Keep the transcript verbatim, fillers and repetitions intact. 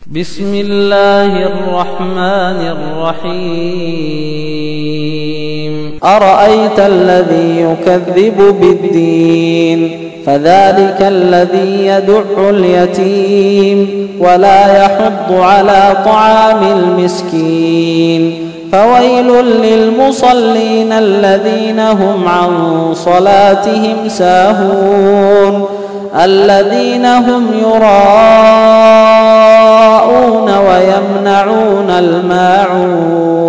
بسم الله الرحمن الرحيم أرأيت الذي يكذب بالدين فذلك الذي يدع اليتيم ولا يحض على طعام المسكين فويل للمصلين الذين هم عن صلاتهم ساهون الذين هم يراءون ويمنعون الماعون